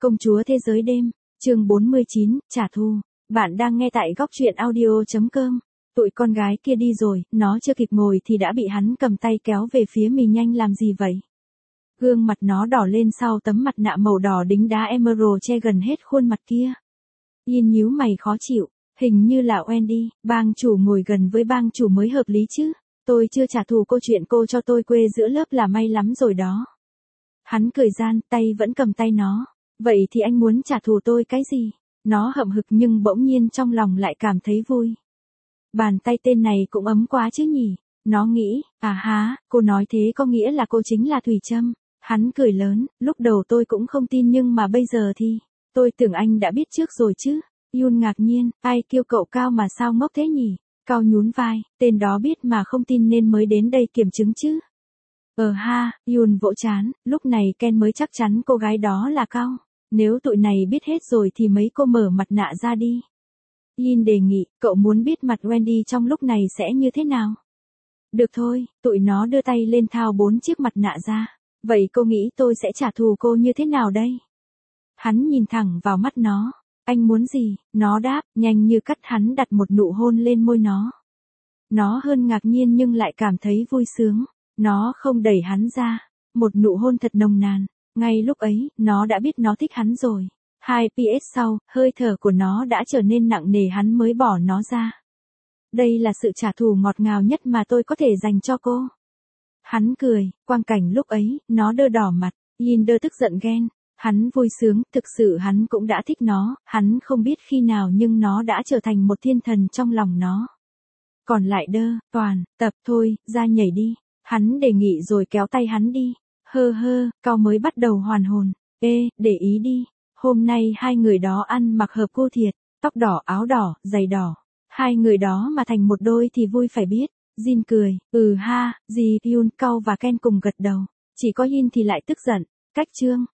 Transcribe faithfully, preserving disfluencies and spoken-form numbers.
Công chúa thế giới đêm, chương bốn mươi chín, trả thù. Bạn đang nghe tại góc truyện audio chấm com. Tụi con gái kia đi rồi, nó chưa kịp ngồi thì đã bị hắn cầm tay kéo về phía mình. Nhanh làm gì vậy? Gương mặt nó đỏ lên sau tấm mặt nạ màu đỏ đính đá emerald che gần hết khuôn mặt kia. Yin nhíu mày khó chịu, hình như là Wendy, bang chủ ngồi gần với bang chủ mới hợp lý chứ. Tôi chưa trả thù cô, chuyện cô cho tôi quê giữa lớp là may lắm rồi đó. Hắn cười gian, tay vẫn cầm tay nó. Vậy thì anh muốn trả thù tôi cái gì? Nó hậm hực nhưng bỗng nhiên trong lòng lại cảm thấy vui. Bàn tay tên này cũng ấm quá chứ nhỉ? Nó nghĩ, à há, cô nói thế có nghĩa là cô chính là Thủy Trâm. Hắn cười lớn, lúc đầu tôi cũng không tin nhưng mà bây giờ thì, tôi tưởng anh đã biết trước rồi chứ. Yun ngạc nhiên, ai kêu cậu cao mà sao ngốc thế nhỉ? Cao nhún vai, tên đó biết mà không tin nên mới đến đây kiểm chứng chứ. Ờ ha, Yun vỗ chán, lúc này Ken mới chắc chắn cô gái đó là Cao. Nếu tụi này biết hết rồi thì mấy cô mở mặt nạ ra đi. Yin đề nghị, cậu muốn biết mặt Wendy trong lúc này sẽ như thế nào? Được thôi, tụi nó đưa tay lên thao bốn chiếc mặt nạ ra. Vậy cô nghĩ tôi sẽ trả thù cô như thế nào đây? Hắn nhìn thẳng vào mắt nó. Anh muốn gì? Nó đáp, nhanh như cắt. Hắn đặt một nụ hôn lên môi nó. Nó hơn ngạc nhiên nhưng lại cảm thấy vui sướng. Nó không đẩy hắn ra. Một nụ hôn thật nồng nàn. Ngay lúc ấy, nó đã biết nó thích hắn rồi. Hai pê ét sau, hơi thở của nó đã trở nên nặng nề, hắn mới bỏ nó ra. Đây là sự trả thù ngọt ngào nhất mà tôi có thể dành cho cô. Hắn cười, quang cảnh lúc ấy, nó đơ đỏ mặt, Yin đơ tức giận ghen. Hắn vui sướng, thực sự hắn cũng đã thích nó, hắn không biết khi nào nhưng nó đã trở thành một thiên thần trong lòng nó. Còn lại đơ, toàn, tập thôi, ra nhảy đi. Hắn đề nghị rồi kéo tay hắn đi. Hơ hơ, Cao mới bắt đầu hoàn hồn. Ê, để ý đi. Hôm nay hai người đó ăn mặc hợp cô thiệt. Tóc đỏ, áo đỏ, giày đỏ. Hai người đó mà thành một đôi thì vui phải biết. Jin cười, ừ ha, gì Yun, Cao và Ken cùng gật đầu. Chỉ có Yin thì lại tức giận. Cách chương.